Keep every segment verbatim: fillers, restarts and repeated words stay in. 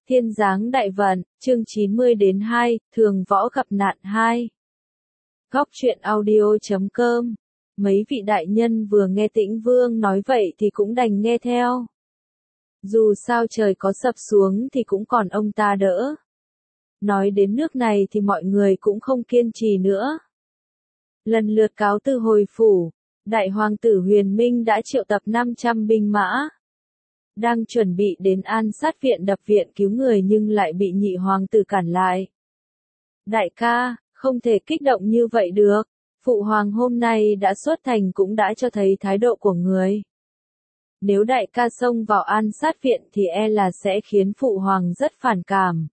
Thiên Giáng Đại Vận, chương chín mươi đến hai, Thường Võ Gặp Nạn hai. Góc truyện audio chấm com. Mấy vị đại nhân vừa nghe Tĩnh Vương nói vậy thì cũng đành nghe theo. Dù sao trời có sập xuống thì cũng còn ông ta đỡ. Nói đến nước này thì mọi người cũng không kiên trì nữa. Lần lượt cáo từ hồi phủ, Đại Hoàng tử Huyền Minh đã triệu tập năm trăm binh mã. Đang chuẩn bị đến An Sát viện đập viện cứu người nhưng lại bị nhị hoàng tử cản lại. Đại ca, không thể kích động như vậy được. Phụ hoàng hôm nay đã xuất thành cũng đã cho thấy thái độ của người. Nếu đại ca xông vào An Sát viện thì e là sẽ khiến phụ hoàng rất phản cảm.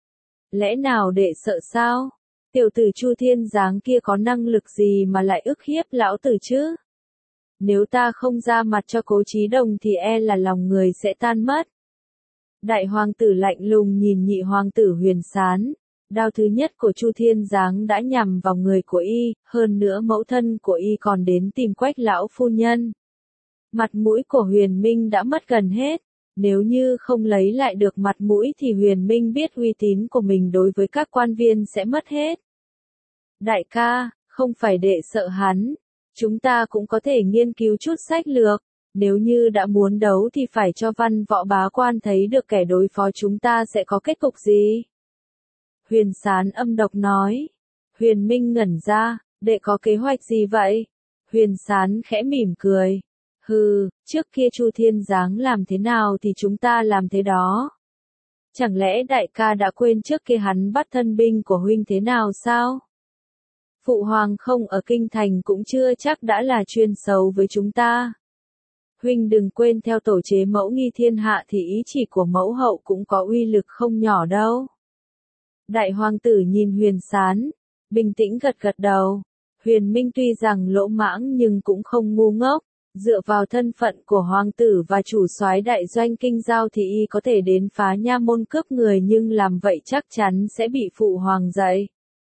Lẽ nào đệ sợ sao? Tiểu tử Chu Thiên Giáng kia có năng lực gì mà lại ức hiếp lão tử chứ? Nếu ta không ra mặt cho Cố Chí Đồng thì e là lòng người sẽ tan mất. Đại hoàng tử lạnh lùng nhìn nhị hoàng tử Huyền Sán. Đao thứ nhất của Chu Thiên Giáng đã nhằm vào người của y, hơn nữa mẫu thân của y còn đến tìm Quách lão phu nhân. Mặt mũi của Huyền Minh đã mất gần hết. Nếu như không lấy lại được mặt mũi thì Huyền Minh biết uy tín của mình đối với các quan viên sẽ mất hết. Đại ca, không phải đệ sợ hắn. Chúng ta cũng có thể nghiên cứu chút sách lược, nếu như đã muốn đấu thì phải cho văn võ bá quan thấy được kẻ đối phó chúng ta sẽ có kết cục gì. Huyền Sán âm độc nói. Huyền Minh ngẩn ra, đệ có kế hoạch gì vậy? Huyền Sán khẽ mỉm cười. Hừ, trước kia Chu Thiên Giáng làm thế nào thì chúng ta làm thế đó. Chẳng lẽ đại ca đã quên trước kia hắn bắt thân binh của huynh thế nào sao? Phụ hoàng không ở kinh thành cũng chưa chắc đã là chuyên xấu với chúng ta. Huynh đừng quên theo tổ chế mẫu nghi thiên hạ thì ý chỉ của mẫu hậu cũng có uy lực không nhỏ đâu. Đại hoàng tử nhìn Huyền Sán, bình tĩnh gật gật đầu. Huyền Minh tuy rằng lỗ mãng nhưng cũng không ngu ngốc, dựa vào thân phận của hoàng tử và chủ soái đại doanh kinh giao thì y có thể đến phá nha môn cướp người nhưng làm vậy chắc chắn sẽ bị phụ hoàng dạy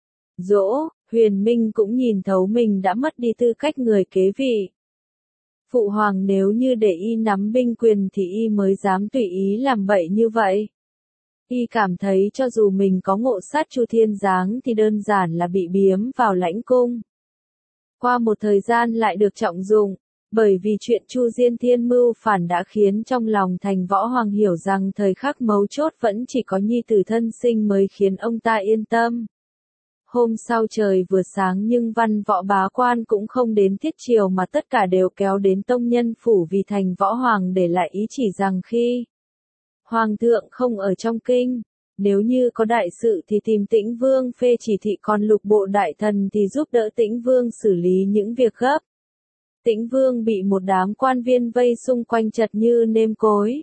dỗ. Huyền Minh cũng nhìn thấu mình đã mất đi tư cách người kế vị. Phụ hoàng nếu như để y nắm binh quyền thì y mới dám tùy ý làm bậy như vậy. Y cảm thấy cho dù mình có ngộ sát Chu Thiên Giáng thì đơn giản là bị biếm vào lãnh cung. Qua một thời gian lại được trọng dụng, bởi vì chuyện Chu Diên Thiên mưu phản đã khiến trong lòng Thành Võ Hoàng hiểu rằng thời khắc mấu chốt vẫn chỉ có nhi tử thân sinh mới khiến ông ta yên tâm. Hôm sau trời vừa sáng nhưng văn võ bá quan cũng không đến thiết triều mà tất cả đều kéo đến tông nhân phủ vì Thành Võ Hoàng để lại ý chỉ rằng khi Hoàng thượng không ở trong kinh, nếu như có đại sự thì tìm Tĩnh Vương phê chỉ thị, còn lục bộ đại thần thì giúp đỡ Tĩnh Vương xử lý những việc gấp. Tĩnh Vương bị một đám quan viên vây xung quanh chật như nêm cối.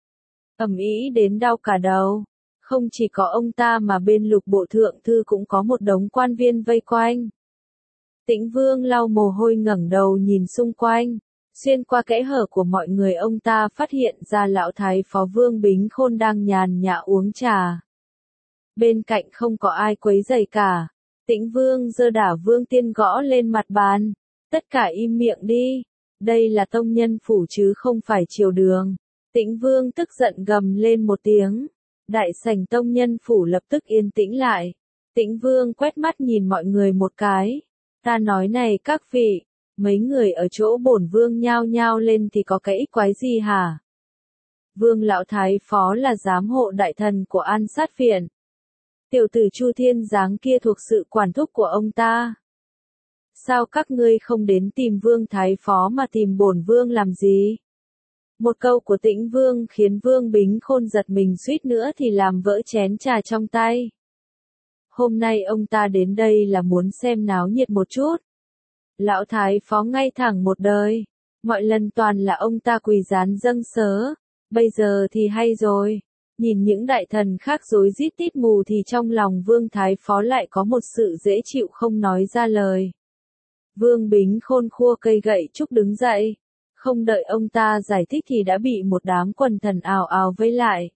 Ầm ĩ đến đau cả đầu. Không chỉ có ông ta mà bên lục bộ thượng thư cũng có một đống quan viên vây quanh. Tĩnh Vương lau mồ hôi ngẩng đầu nhìn xung quanh. Xuyên qua kẽ hở của mọi người ông ta phát hiện ra lão thái phó Vương Bính Khôn đang nhàn nhã uống trà. Bên cạnh không có ai quấy rầy cả. Tĩnh Vương giơ đả Vương Tiên gõ lên mặt bàn. Tất cả im miệng đi. Đây là tông nhân phủ chứ không phải triều đường. Tĩnh Vương tức giận gầm lên một tiếng. Đại sảnh tông nhân phủ lập tức yên tĩnh lại. Tĩnh Vương quét mắt nhìn mọi người một cái. Ta nói này các vị, mấy người ở chỗ bổn vương nhao nhao lên thì có cái ích quái gì hả? Vương lão thái phó là giám hộ đại thần của An Sát viện. Tiểu tử Chu Thiên Giáng kia thuộc sự quản thúc của ông ta. Sao các ngươi không đến tìm Vương thái phó mà tìm bổn vương làm gì? Một câu của Tĩnh Vương khiến Vương Bính Khôn giật mình suýt nữa thì làm vỡ chén trà trong tay. Hôm nay ông ta đến đây là muốn xem náo nhiệt một chút. Lão thái phó ngay thẳng một đời. Mọi lần toàn là ông ta quỳ rán dâng sớ. Bây giờ thì hay rồi. Nhìn những đại thần khác rối rít tít mù thì trong lòng Vương thái phó lại có một sự dễ chịu không nói ra lời. Vương Bính Khôn khua cây gậy trúc đứng dậy. Không đợi ông ta giải thích thì đã bị một đám quần thần ào ào vây lại.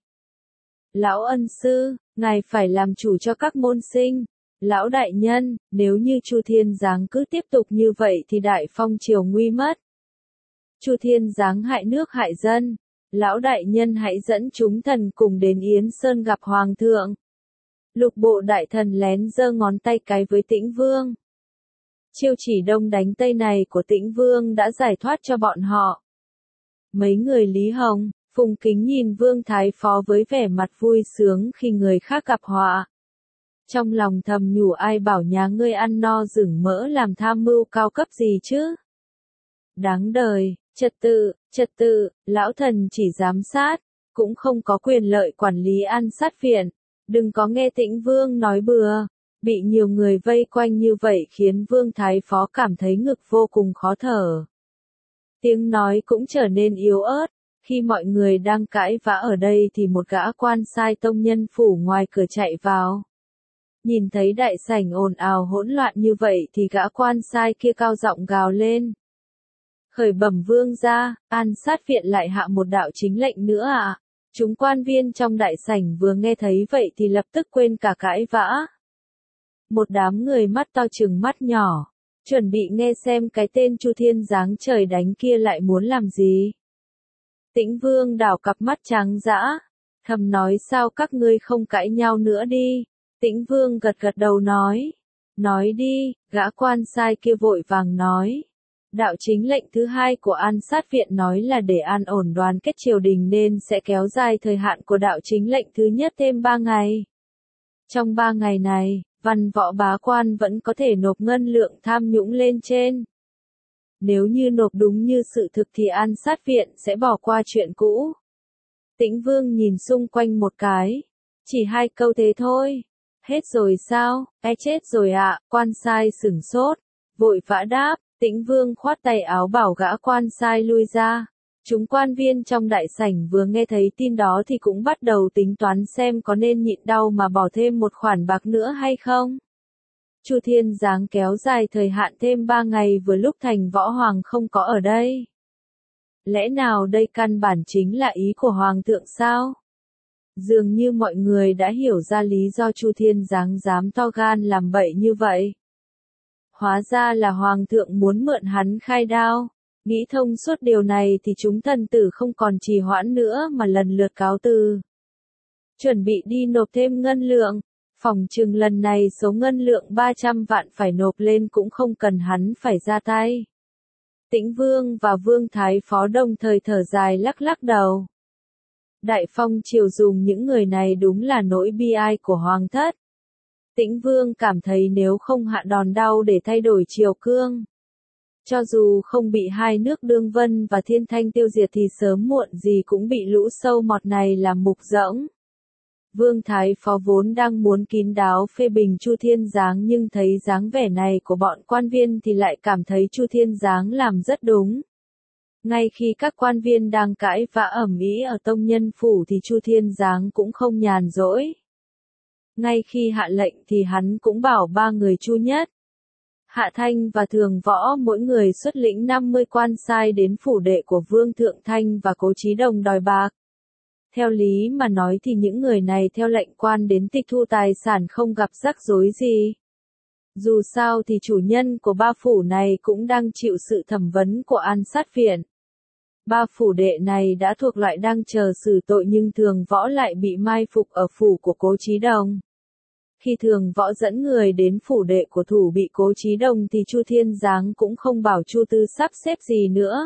Lão ân sư, ngài phải làm chủ cho các môn sinh. Lão đại nhân, nếu như Chu Thiên Giáng cứ tiếp tục như vậy thì đại phong triều nguy mất. Chu Thiên Giáng hại nước hại dân. Lão đại nhân hãy dẫn chúng thần cùng đến Yến Sơn gặp Hoàng thượng. Lục bộ đại thần lén giơ ngón tay cái với Tĩnh Vương. Chiêu chỉ đông đánh tây này của Tĩnh Vương đã giải thoát cho bọn họ. Mấy người Lý Hồng, Phùng Kính nhìn Vương Thái Phó với vẻ mặt vui sướng khi người khác gặp họa. Trong lòng thầm nhủ ai bảo nhà ngươi ăn no rừng mỡ làm tham mưu cao cấp gì chứ? Đáng đời, trật tự, trật tự, lão thần chỉ giám sát, cũng không có quyền lợi quản lý An Sát Viện. Đừng có nghe Tĩnh Vương nói bừa. Bị nhiều người vây quanh như vậy khiến Vương Thái Phó cảm thấy ngực vô cùng khó thở. Tiếng nói cũng trở nên yếu ớt. Khi mọi người đang cãi vã ở đây thì một gã quan sai tông nhân phủ ngoài cửa chạy vào. Nhìn thấy đại sảnh ồn ào hỗn loạn như vậy thì gã quan sai kia cao giọng gào lên. Khởi bẩm vương gia, An Sát Viện lại hạ một đạo chính lệnh nữa à? Chúng quan viên trong đại sảnh vừa nghe thấy vậy thì lập tức quên cả cãi vã. Một đám người mắt to chừng mắt nhỏ, chuẩn bị nghe xem cái tên Chu Thiên giáng trời đánh kia lại muốn làm gì. Tĩnh Vương đảo cặp mắt trắng dã, thầm nói sao các ngươi không cãi nhau nữa đi. Tĩnh Vương gật gật đầu nói, nói đi, gã quan sai kia vội vàng nói. Đạo chính lệnh thứ hai của An Sát Viện nói là để an ổn đoàn kết triều đình nên sẽ kéo dài thời hạn của đạo chính lệnh thứ nhất thêm ba ngày. Trong ba ngày này, văn võ bá quan vẫn có thể nộp ngân lượng tham nhũng lên trên. Nếu như nộp đúng như sự thực thì An Sát Viện sẽ bỏ qua chuyện cũ. Tĩnh Vương nhìn xung quanh một cái, chỉ hai câu thế thôi. Hết rồi sao? E chết rồi ạ, à, quan sai sửng sốt, vội vã đáp. Tĩnh Vương khoát tay áo bảo gã quan sai lui ra. Chúng quan viên trong đại sảnh vừa nghe thấy tin đó thì cũng bắt đầu tính toán xem có nên nhịn đau mà bỏ thêm một khoản bạc nữa hay không. Chu Thiên giáng kéo dài thời hạn thêm ba ngày vừa lúc Thành Võ Hoàng không có ở đây. Lẽ nào đây căn bản chính là ý của Hoàng thượng sao? Dường như mọi người đã hiểu ra lý do Chu Thiên giáng dám to gan làm bậy như vậy. Hóa ra là Hoàng thượng muốn mượn hắn khai đao. Nghĩ thông suốt điều này thì chúng thần tử không còn trì hoãn nữa mà lần lượt cáo từ. Chuẩn bị đi nộp thêm ngân lượng. Phòng chừng lần này số ngân lượng ba trăm vạn phải nộp lên cũng không cần hắn phải ra tay. Tĩnh Vương và Vương Thái Phó đồng thời thở dài lắc lắc đầu. Đại phong triều dùng những người này đúng là nỗi bi ai của Hoàng thất. Tĩnh Vương cảm thấy nếu không hạ đòn đau để thay đổi triều cương. Cho dù không bị hai nước Đương Vân và Thiên Thanh tiêu diệt thì sớm muộn gì cũng bị lũ sâu mọt này làm mục rỗng. Vương Thái Phó vốn đang muốn kín đáo phê bình Chu Thiên Giáng nhưng thấy dáng vẻ này của bọn quan viên thì lại cảm thấy Chu Thiên Giáng làm rất đúng. Ngay khi các quan viên đang cãi vã ầm ĩ ở Tông Nhân Phủ thì Chu Thiên Giáng cũng không nhàn rỗi. Ngay khi hạ lệnh thì hắn cũng bảo ba người Chu Nhất, Hạ Thanh và Thường Võ mỗi người xuất lĩnh năm mươi quan sai đến phủ đệ của Vương Thượng Thanh và Cố Chí Đồng đòi bạc. Theo lý mà nói thì những người này theo lệnh quan đến tịch thu tài sản không gặp rắc rối gì. Dù sao thì chủ nhân của ba phủ này cũng đang chịu sự thẩm vấn của An Sát Viện. Ba phủ đệ này đã thuộc loại đang chờ xử tội nhưng Thường Võ lại bị mai phục ở phủ của Cố Chí Đồng. Khi Thường Võ dẫn người đến phủ đệ của thủ bị Cố Chí Đồng thì Chu Thiên Giáng cũng không bảo Chu Tư sắp xếp gì nữa.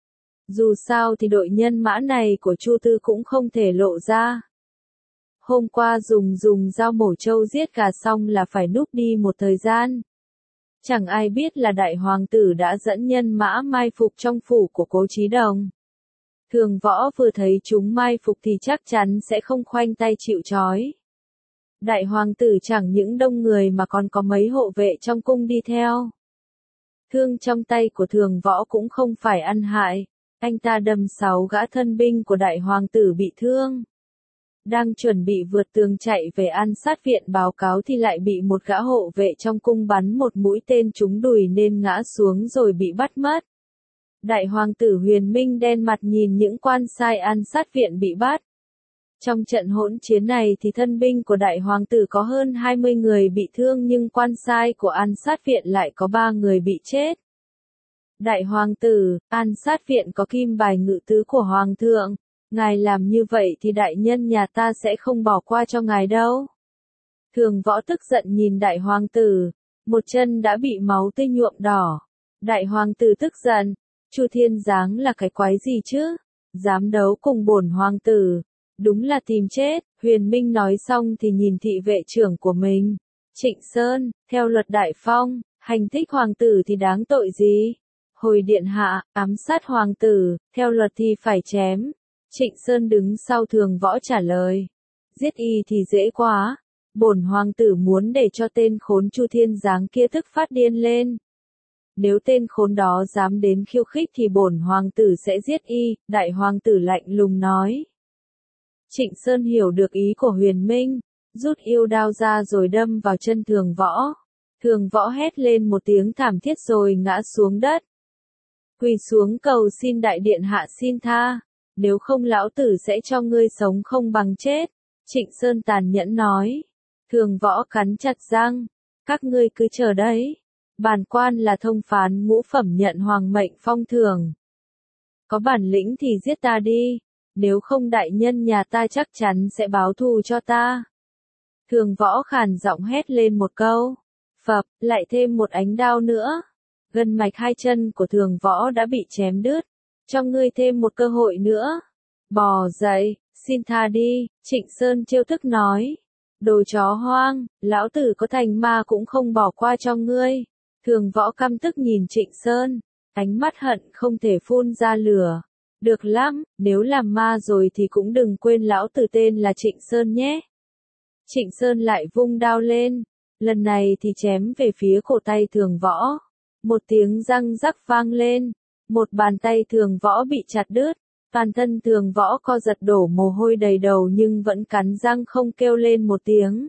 Dù sao thì đội nhân mã này của Chu Tư cũng không thể lộ ra. Hôm qua dùng dùng dao mổ trâu giết gà xong là phải núp đi một thời gian. Chẳng ai biết là đại hoàng tử đã dẫn nhân mã mai phục trong phủ của Cố Chí Đồng. Thường Võ vừa thấy chúng mai phục thì chắc chắn sẽ không khoanh tay chịu trói. Đại hoàng tử chẳng những đông người mà còn có mấy hộ vệ trong cung đi theo. Thương trong tay của Thường Võ cũng không phải ăn hại. Anh ta đâm sáu gã thân binh của đại hoàng tử bị thương. Đang chuẩn bị vượt tường chạy về An Sát Viện báo cáo thì lại bị một gã hộ vệ trong cung bắn một mũi tên trúng đùi nên ngã xuống rồi bị bắt mất. Đại hoàng tử Huyền Minh đen mặt nhìn những quan sai An Sát Viện bị bắt. Trong trận hỗn chiến này thì thân binh của đại hoàng tử có hơn hai mươi người bị thương nhưng quan sai của An Sát Viện lại có ba người bị chết. Đại hoàng tử, An Sát Viện có kim bài ngự tứ của hoàng thượng, Ngài làm như vậy thì đại nhân nhà ta sẽ không bỏ qua cho ngài đâu. Thường Võ tức giận nhìn đại hoàng tử, một chân đã bị máu tươi nhuộm đỏ. Đại hoàng tử tức giận, Chu Thiên Giáng là cái quái gì chứ? Dám đấu cùng bổn hoàng tử, đúng là tìm chết. Huyền Minh nói xong thì nhìn thị vệ trưởng của mình. Trịnh Sơn, theo luật đại phong, hành thích hoàng tử thì đáng tội gì? Hồi điện hạ, ám sát hoàng tử, theo luật thì phải chém. Trịnh Sơn đứng sau Thường Võ trả lời. Giết y thì dễ quá. Bổn hoàng tử muốn để cho tên khốn Chu Thiên Giáng kia tức phát điên lên. Nếu tên khốn đó dám đến khiêu khích thì bổn hoàng tử sẽ giết y, đại hoàng tử lạnh lùng nói. Trịnh Sơn hiểu được ý của Huyền Minh, rút yêu đao ra rồi đâm vào chân Thường Võ. Thường Võ hét lên một tiếng thảm thiết rồi ngã xuống đất. Quỳ xuống cầu xin đại điện hạ xin tha, nếu không lão tử sẽ cho ngươi sống không bằng chết. Trịnh Sơn tàn nhẫn nói. Thường Võ cắn chặt răng, các ngươi cứ chờ đấy. Bản quan là thông phán ngũ phẩm nhận hoàng mệnh phong thưởng. Có bản lĩnh thì giết ta đi, nếu không đại nhân nhà ta chắc chắn sẽ báo thù cho ta. Thường Võ khàn giọng hét lên một câu. Phập, lại thêm một ánh đao nữa. Gân mạch hai chân của Thường Võ đã bị chém đứt. Cho ngươi thêm một cơ hội nữa. Bò dậy, xin tha đi, Trịnh Sơn trêu thức nói. Đồ chó hoang, lão tử có thành ma cũng không bỏ qua cho ngươi. Thường Võ căm tức nhìn Trịnh Sơn, ánh mắt hận không thể phun ra lửa. Được lắm, nếu làm ma rồi thì cũng đừng quên lão tử tên là Trịnh Sơn nhé. Trịnh Sơn lại vung đao lên, lần này thì chém về phía cổ tay Thường Võ. Một tiếng răng rắc vang lên, một bàn tay Thường Võ bị chặt đứt, toàn thân Thường Võ co giật đổ mồ hôi đầy đầu nhưng vẫn cắn răng không kêu lên một tiếng.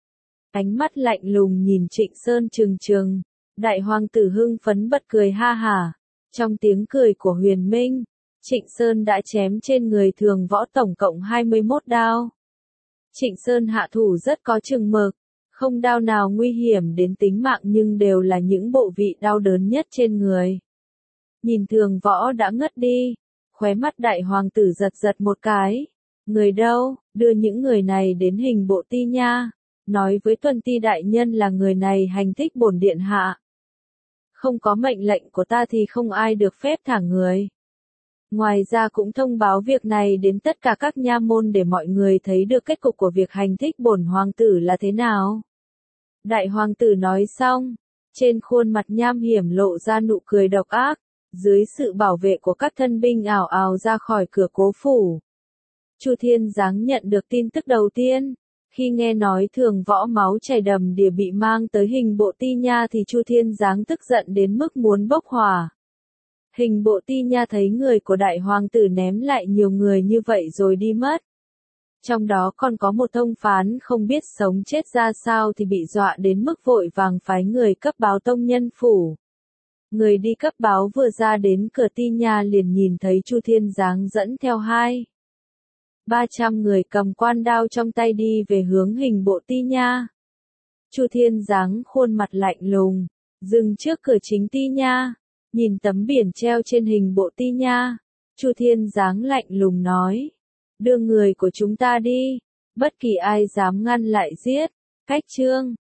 Ánh mắt lạnh lùng nhìn Trịnh Sơn trừng trừng, đại hoàng tử hưng phấn bật cười ha hả. Trong tiếng cười của Huyền Minh, Trịnh Sơn đã chém trên người Thường Võ tổng cộng hai mươi mốt đao. Trịnh Sơn hạ thủ rất có chừng mực, không đao nào nguy hiểm đến tính mạng nhưng đều là những bộ vị đau đớn nhất trên người. Nhìn Thường Võ đã ngất đi, khóe mắt đại hoàng tử giật giật một cái. Người đâu, đưa những người này đến hình bộ ti nha, nói với tuân ti đại nhân là người này hành thích bổn điện hạ. Không có mệnh lệnh của ta thì không ai được phép thả người. Ngoài ra cũng thông báo việc này đến tất cả các nha môn để mọi người thấy được kết cục của việc hành thích bổn hoàng tử là thế nào. Đại hoàng tử nói xong, trên khuôn mặt nham hiểm lộ ra nụ cười độc ác, dưới sự bảo vệ của các thân binh ảo ảo ra khỏi cửa cố phủ. Chu Thiên Giáng nhận được tin tức đầu tiên, khi nghe nói Thường Võ máu chảy đầm đìa bị mang tới hình bộ ti nha thì Chu Thiên Giáng tức giận đến mức muốn bốc hỏa. Hình bộ ti nha thấy người của đại hoàng tử ném lại nhiều người như vậy rồi đi mất. Trong đó còn có một thông phán không biết sống chết ra sao thì bị dọa đến mức vội vàng phái người cấp báo tông nhân phủ. Người đi cấp báo vừa ra đến cửa ti nha liền nhìn thấy Chu Thiên Giáng dẫn theo hai ba trăm người cầm quan đao trong tay đi về hướng hình bộ ti nha. Chu Thiên Giáng khuôn mặt lạnh lùng, dừng trước cửa chính ti nha, nhìn tấm biển treo trên hình bộ ti nha. Chu Thiên Giáng lạnh lùng nói, đưa người của chúng ta đi, bất kỳ ai dám ngăn lại giết. Cách chương